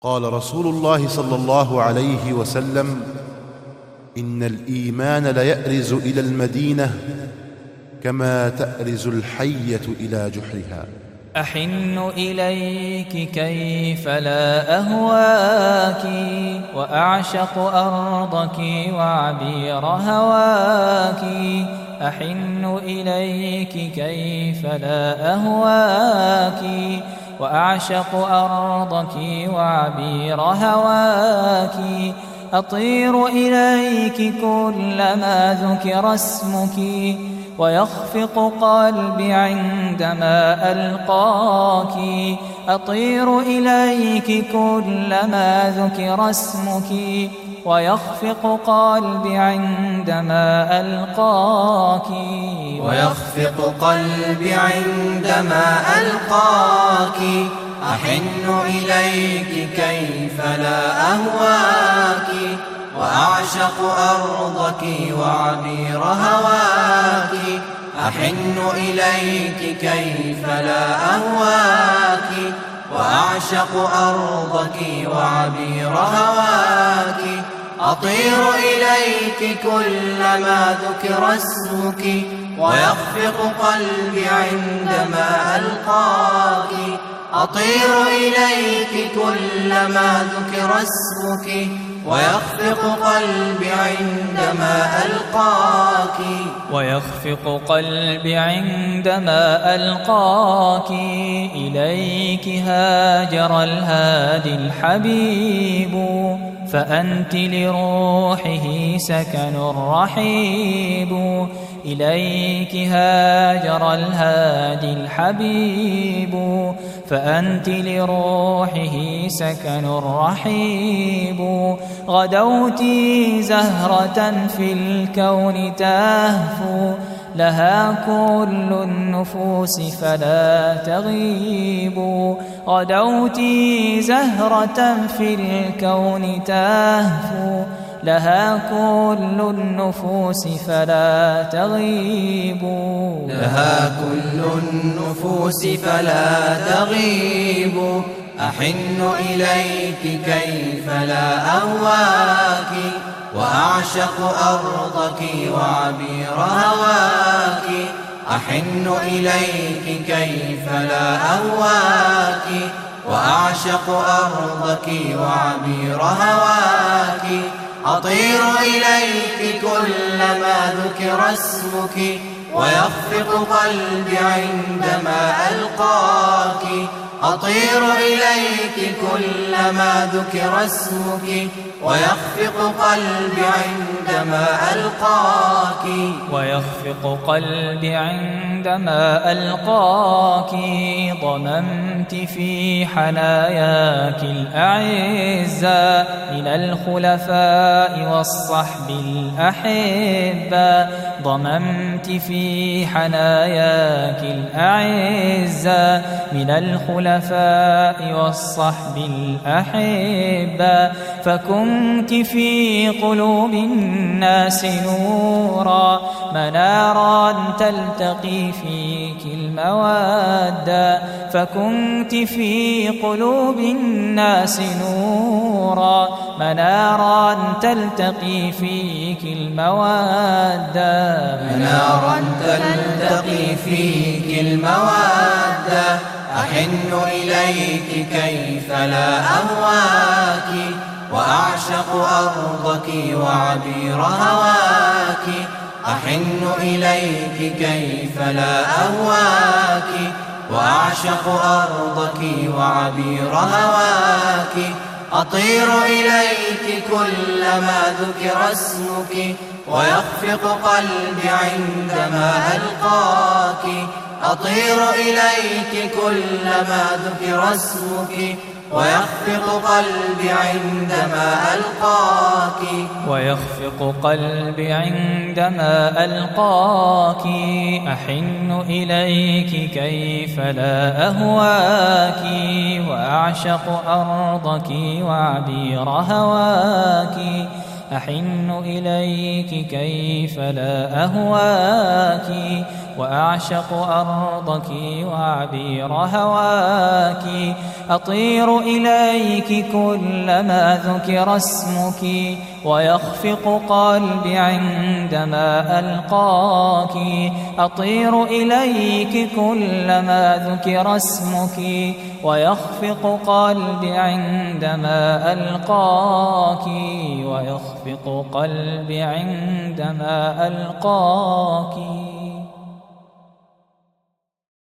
قال رسول الله صلى الله عليه وسلم: إن الإيمان ليأرز إلى المدينة كما تأرز الحية إلى جحرها. أحن إليك كيف لا أهواك، وأعشق أرضك وعبير هواك. أحن إليك كيف لا أهواك، وأعشق أرضك وعبير هواك. أطير إليك كلما ذكر اسمك، ويخفق قلبي عندما ألقاك. أطير إليك كلما ذكر اسمك، ويخفق قلبي عندما ألقاك. ويخفق قلبي عندما ألقاك. أحن إليك كيف لا أهواك، وأعشق أرضك وعبير هواك. أحن إليك كيف لا أهواك، وأعشق أرضك وعبير هواك. أطير إليك كلما ذكر اسمك، ويخفق قلبي عندما ألقاك. أطير إليك كلما ذكر اسمك، ويخفق قلبي عندما ألقاك. ويخفق قلبي عندما ألقاك. إليك هاجر الهادي الحبيب، فأنت لروحه سكن رحيب. إليك هاجر الهادي الحبيب، فأنت لروحه سكن رحيب. غدوت زهرة في الكون تهفو، لها كل النفوس فلا تغيب. غدوت زهرة في الكون تهفو، لها كل النفوس فلا تغيب. لها كل النفوس فلا تغيب. أحن إليك كيف لا أهواك، وأعشق أرضك وعبير هواك. أحن إليك كيف لا أهواك، وأعشق أرضك وعبير هواك. أطير إليك كلما ذكر اسمك، ويخفق قلبي عندما ألقاك. أطير إليك كلما ذكر اسمك، ويخفق قلبي عندما ألقاك. ويخفق قلبي عندما ألقاك. ضممت في حناياك الأعزة من الخلفاء والصحب الأحبة. ضممت في حناياك الأعزة من الخلفاء والصحب الأحبة. فكنت في قلوب الناس نورا، منارا تلتقي فيك المودة. فكنت في قلوب الناس نورا، منارا تلتقي فيك المودة. منارا تلتقي فيك المودة. أحن إليك كيف لا أهواك، وأعشق أرضك وعبير هواك. أحن إليك كيف لا أهواك، وأعشق أرضك وعبير هواك. أطير إليك كلما ذكر اسمك، ويخفق قلبي عندما ألقاك. أطير إليك كلما ذكر اسمك، ويخفق قلبي عندما ألقاك. ويخفق قلبي عندما ألقاك. أحن إليك كيف لا أهواك، وأعشق أرضك وعبير هواك. أحن إليك كيف لا أهواك، وأعشق أرضك وعبير هواك. أطير إليك كلما ذكر اسمك ويخفق قلبي عندما ألقاك. أطير إليك كلما ذكر اسمك ويخفق قلبي عندما ألقاك. ويخفق قلبي عندما ألقاك.